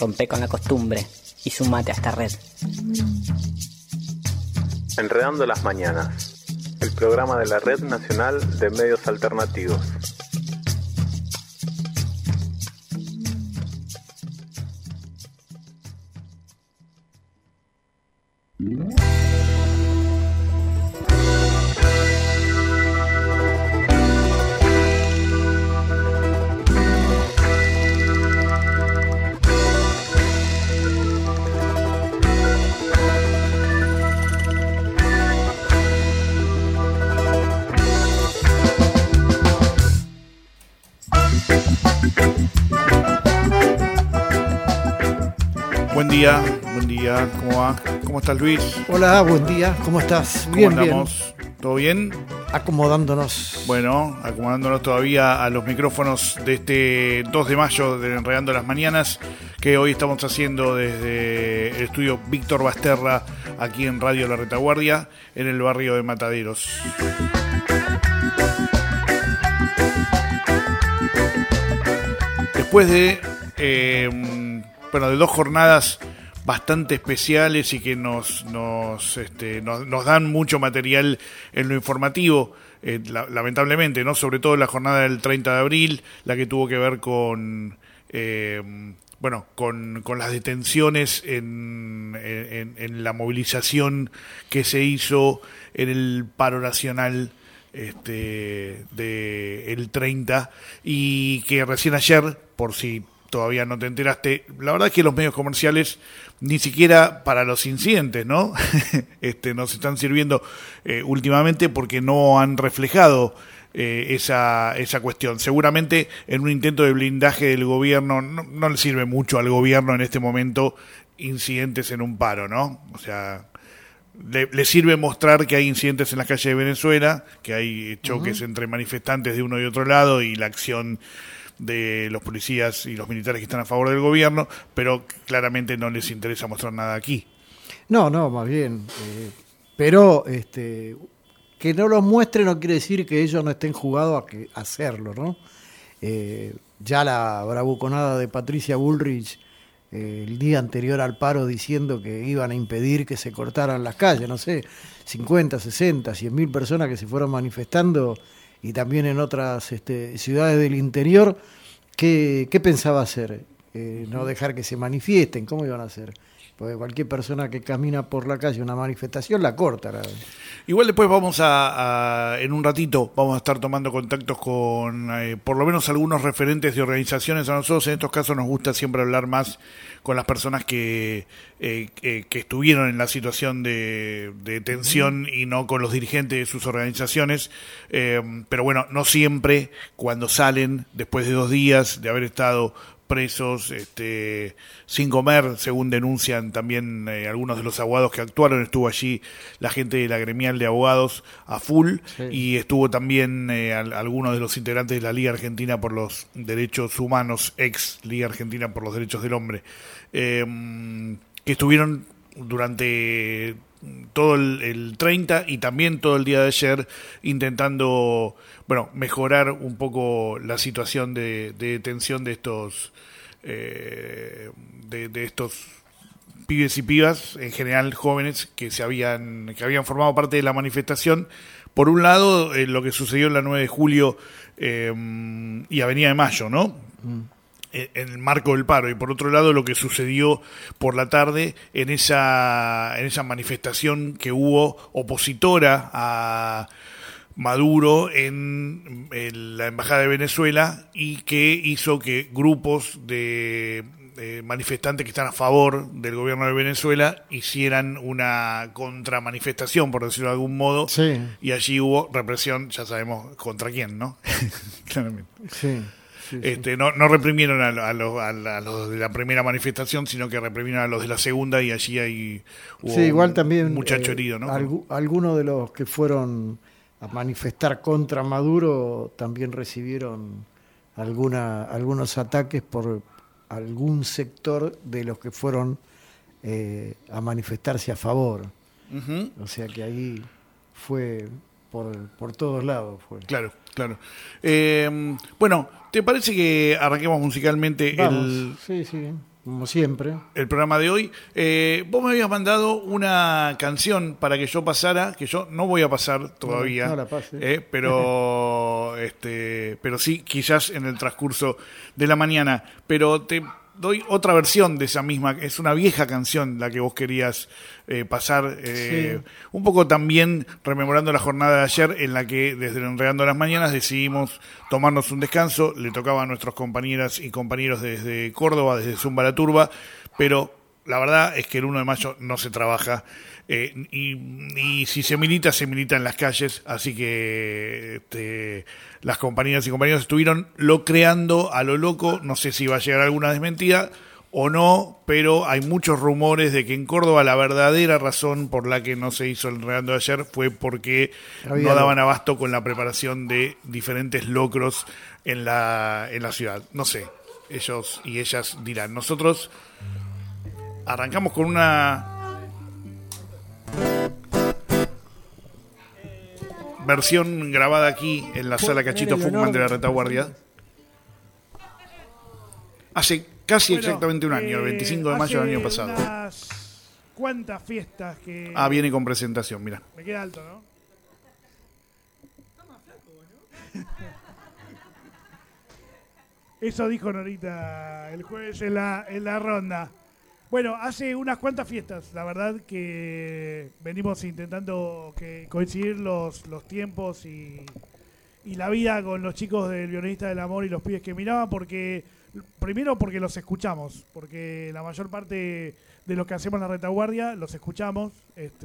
Rompe con la costumbre y sumate a esta red. Enredando las Mañanas, el programa de la Red Nacional de Medios Alternativos. Buen día, ¿cómo va? ¿Cómo estás, Luis? Hola, buen día, ¿cómo estás? ¿Cómo Bien, andamos? bien. ¿Todo bien? Acomodándonos. Bueno, acomodándonos todavía a los micrófonos de este 2 de mayo de Enredando las Mañanas, que hoy estamos haciendo desde el estudio Víctor Basterra, aquí en Radio La Retaguardia, en el barrio de Mataderos. Después de de 2 jornadas bastante especiales y que nos dan mucho material en lo informativo, lamentablemente, ¿no? Sobre todo la jornada del 30 de abril, la que tuvo que ver con las detenciones en la movilización que se hizo en el paro nacional del 30, y que recién ayer, por si todavía no te enteraste, la verdad es que los medios comerciales ni siquiera para los incidentes, ¿no? Nos están sirviendo últimamente, porque no han reflejado esa cuestión. Seguramente en un intento de blindaje del gobierno, no le sirve mucho al gobierno en este momento incidentes en un paro, ¿no? O sea, le sirve mostrar que hay incidentes en las calles de Venezuela, que hay choques entre manifestantes de uno y otro lado, y la acción de los policías y los militares que están a favor del gobierno, pero claramente no les interesa mostrar nada aquí. No, más bien. Pero que no lo muestre no quiere decir que ellos no estén jugados a hacerlo, ¿no? Ya la bravuconada de Patricia Bullrich el día anterior al paro, diciendo que iban a impedir que se cortaran las calles, no sé, 50, 60, 100.000 personas que se fueron manifestando, y también en otras ciudades del interior. ¿Qué pensaba hacer? ¿No dejar que se manifiesten? ¿Cómo iban a hacer? Porque cualquier persona que camina por la calle, una manifestación, la corta. Igual después vamos en un ratito, vamos a estar tomando contactos con por lo menos algunos referentes de organizaciones. A nosotros en estos casos nos gusta siempre hablar más con las personas que estuvieron en la situación de tensión, y no con los dirigentes de sus organizaciones. Pero bueno, no siempre, cuando salen después de 2 días de haber estado presos, sin comer, según denuncian también algunos de los abogados que actuaron. Estuvo allí la gente de la gremial de abogados a full, sí. Y estuvo también algunos de los integrantes de la Liga Argentina por los Derechos Humanos, ex Liga Argentina por los Derechos del Hombre, que estuvieron durante todo el 30 y también todo el día de ayer intentando mejorar un poco la situación de detención de estos de estos pibes y pibas, en general jóvenes, que habían formado parte de la manifestación. Por un lado, lo que sucedió en la 9 de julio y Avenida de Mayo, ¿no? En el marco del paro, y por otro lado lo que sucedió por la tarde en esa manifestación que hubo opositora a Maduro en la Embajada de Venezuela, y que hizo que grupos de manifestantes que están a favor del gobierno de Venezuela hicieran una contramanifestación, por decirlo de algún modo, sí. Y allí hubo represión, ya sabemos contra quién, ¿no? Claramente. Sí. No reprimieron a los de la primera manifestación, sino que reprimieron a los de la segunda, y allí hubo igual también, un muchacho herido, ¿no? Algunos de los que fueron a manifestar contra Maduro también recibieron algunos ataques por algún sector de los que fueron a manifestarse a favor. Uh-huh. O sea que ahí fue por todos lados. Claro. Bueno, ¿te parece que arranquemos musicalmente? Vamos. Sí. como siempre. El programa de hoy. Vos me habías mandado una canción para que yo pasara, que yo no voy a pasar todavía, no la pase. pero sí, quizás en el transcurso de la mañana. Pero te doy otra versión de esa misma, es una vieja canción la que vos querías pasar, Sí. un poco también rememorando la jornada de ayer en la que desde el Enredando las Mañanas decidimos tomarnos un descanso, le tocaba a nuestros compañeras y compañeros desde Córdoba, desde Zumba la Turba, pero la verdad es que el 1 de mayo no se trabaja, y si se milita en las calles, así que las compañeras y compañeros estuvieron creando a lo loco, no sé si va a llegar alguna desmentida o no, pero hay muchos rumores de que en Córdoba la verdadera razón por la que no se hizo el Enredando de ayer fue porque no daban abasto con la preparación de diferentes locros en la ciudad. No sé, ellos y ellas dirán. Nosotros arrancamos con una versión grabada aquí en la sala Cachito Fugman de la Retaguardia. Hace casi exactamente un año, el 25 de mayo del año pasado. ¿Cuántas fiestas que...? Viene con presentación, mira. Me queda alto, ¿no? Eso dijo Norita el jueves en la ronda. Bueno, hace unas cuantas fiestas, la verdad que venimos intentando coincidir los tiempos y la vida con los chicos del Violinista del Amor y los pibes que miraban, primero porque los escuchamos, porque la mayor parte de los que hacemos en la Retaguardia los escuchamos,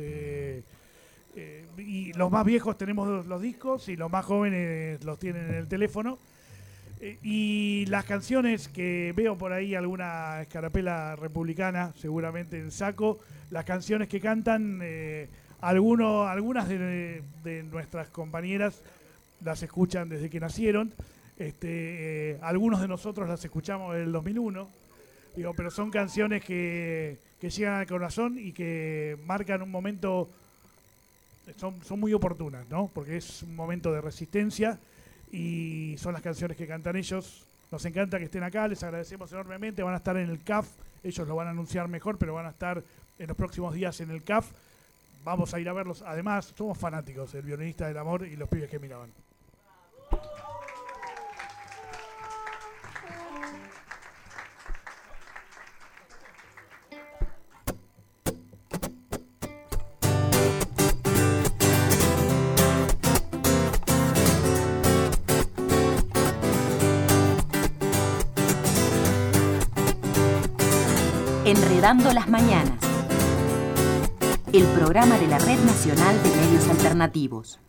y los más viejos tenemos los discos y los más jóvenes los tienen en el teléfono. Y las canciones que veo por ahí, alguna escarapela republicana seguramente en saco, las canciones que cantan, algunas de nuestras compañeras las escuchan desde que nacieron, algunos de nosotros las escuchamos en el 2001, pero son canciones que llegan al corazón y que marcan un momento, son muy oportunas, ¿no? Porque es un momento de resistencia y son las canciones que cantan ellos. Nos encanta que estén acá, les agradecemos enormemente. Van a estar en el CAF, ellos lo van a anunciar mejor, pero van a estar en los próximos días en el CAF. Vamos a ir a verlos. Además, somos fanáticos del Violinista del Amor y los pibes que miraban. Enredando las Mañanas, el programa de la Red Nacional de Medios Alternativos.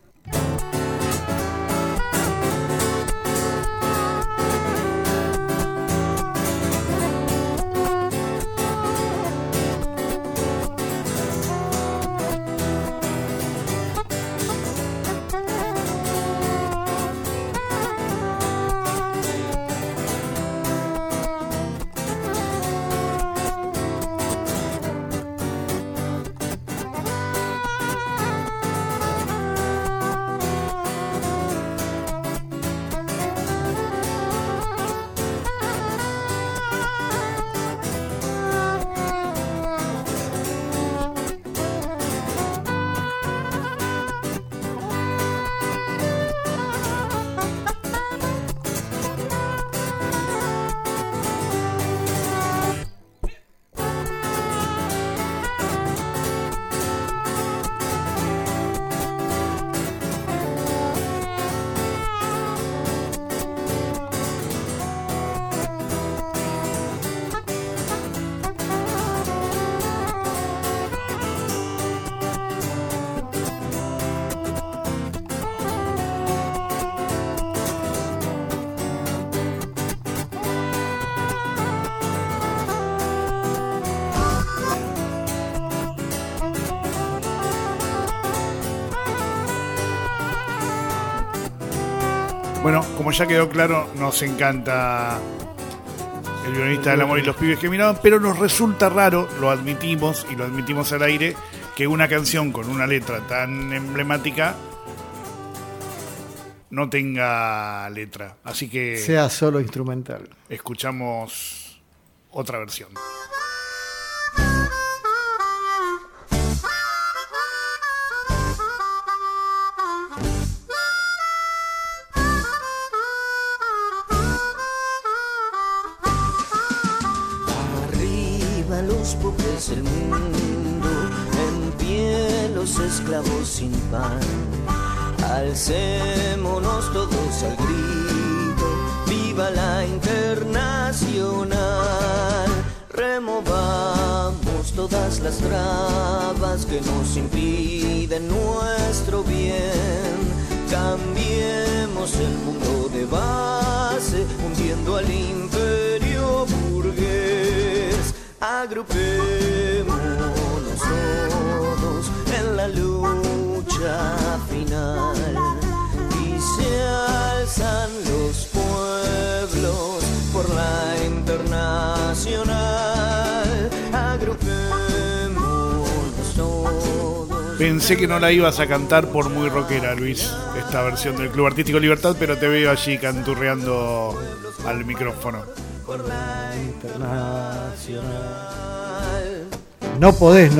Bueno, como ya quedó claro, nos encanta el Violinista del Amor y los pibes que miraban, pero nos resulta raro, lo admitimos y lo admitimos al aire, que una canción con una letra tan emblemática no tenga letra. Así que sea solo instrumental. escuchamos otra versión. Arriba los pobres del mundo, en pie los esclavos sin pan. Alcémonos todos al grito, viva la Internacional. Removamos todas las trabas que nos impiden nuestro bien. Cambiemos el mundo de base, hundiendo al imperio burgués. Agrupémonos todos en la lucha final, y se alzan los pueblos por la Internacional. Agrupémonos todos. Pensé que no la ibas a cantar por muy rockera, Luis, esta versión del Club Artístico Libertad, pero te veo allí canturreando al micrófono. Internacional. No podés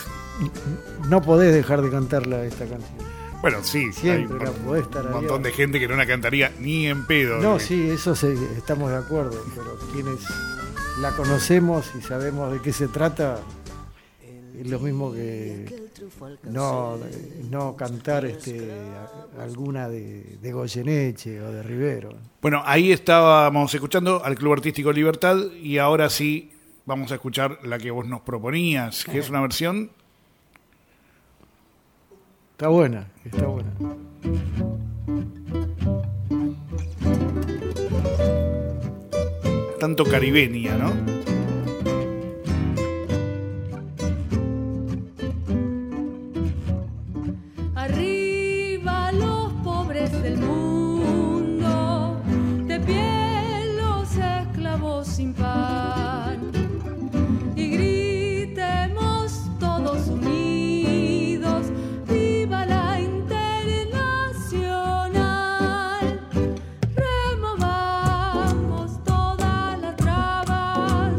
dejar de cantarla esta canción. Bueno, sí, Siempre hay la podés estar un montón de gente que no la cantaría ni en pedo. No, sí, eso estamos de acuerdo, pero quienes la conocemos y sabemos de qué se trata, es lo mismo que no cantar alguna de Goyeneche o de Rivero. Bueno, ahí estábamos escuchando al Club Artístico Libertad y ahora sí vamos a escuchar la que vos nos proponías, que es una versión... Está buena, está buena. Tanto caribeña, ¿no? Arriba los pobres del mundo, de pie los esclavos sin pan, y gritemos todos unidos, viva la Internacional. Removamos todas las trabas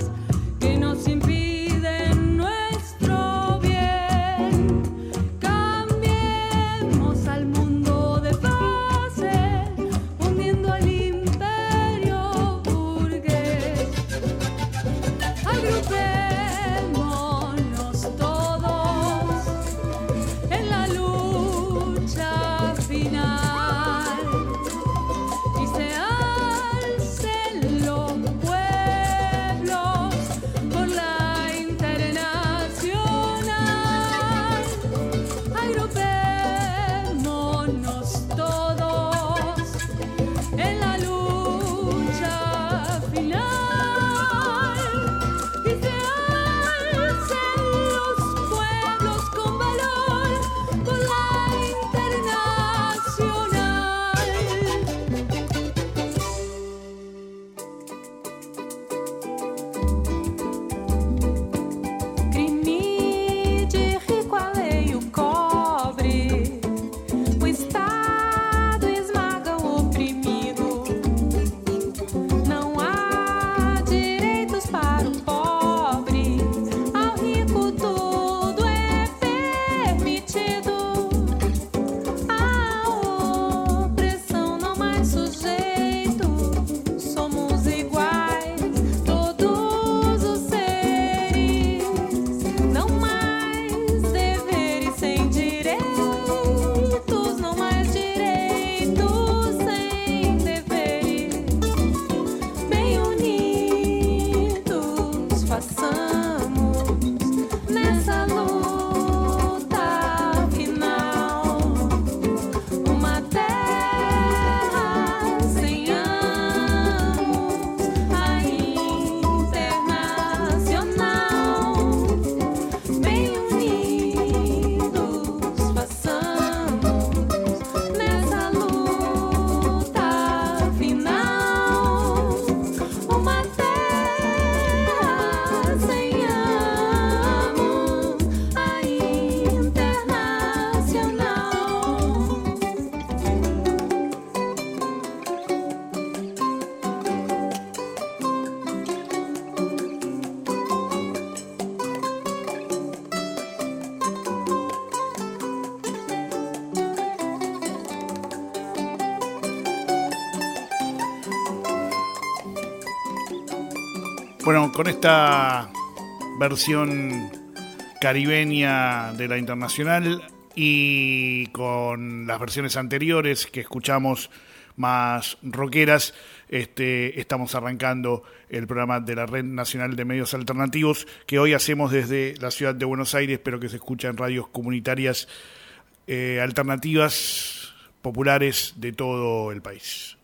Bueno, con esta versión caribeña de la Internacional y con las versiones anteriores que escuchamos más rockeras, estamos arrancando el programa de la Red Nacional de Medios Alternativos, que hoy hacemos desde la ciudad de Buenos Aires, pero que se escucha en radios comunitarias alternativas populares de todo el país.